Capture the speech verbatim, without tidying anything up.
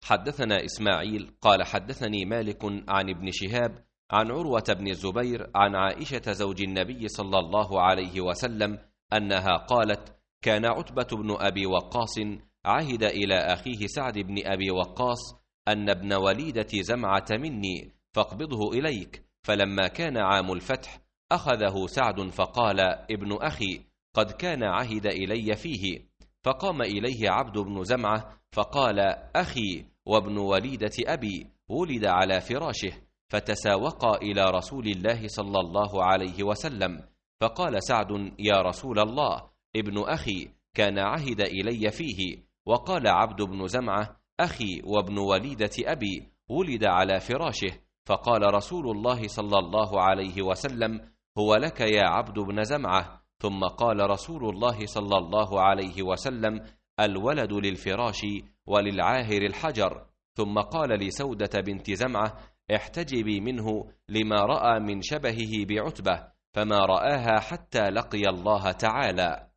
حدثنا إسماعيل قال حدثني مالك عن ابن شهاب عن عروة بن الزبير عن عائشة زوج النبي صلى الله عليه وسلم أنها قالت: كان عتبة بن أبي وقاص عهد إلى أخيه سعد بن أبي وقاص أن ابن وليدة زمعة مني فاقبضه إليك، فلما كان عام الفتح أخذه سعد فقال: ابن أخي قد كان عهد إلي فيه، فقام إليه عبد بن زمعة فقال: أخي وابن وليدة أبي ولد على فراشه، فتساوقا إلى رسول الله صلى الله عليه وسلم، فقال سعد: يا رسول الله، ابن أخي كان عهد إلي فيه. وقال عبد بن زمعة: أخي وابن وليدة أبي ولد على فراشه، فقال رسول الله صلى الله عليه وسلم: هو لك يا عبد بن زمعة. ثم قال رسول الله صلى الله عليه وسلم: الولد للفراش وللعاهر الحجر. ثم قال لسودة بنت زمعة: احتجبي منه لما رأى من شبهه بعتبة، فما رآها حتى لقي الله تعالى.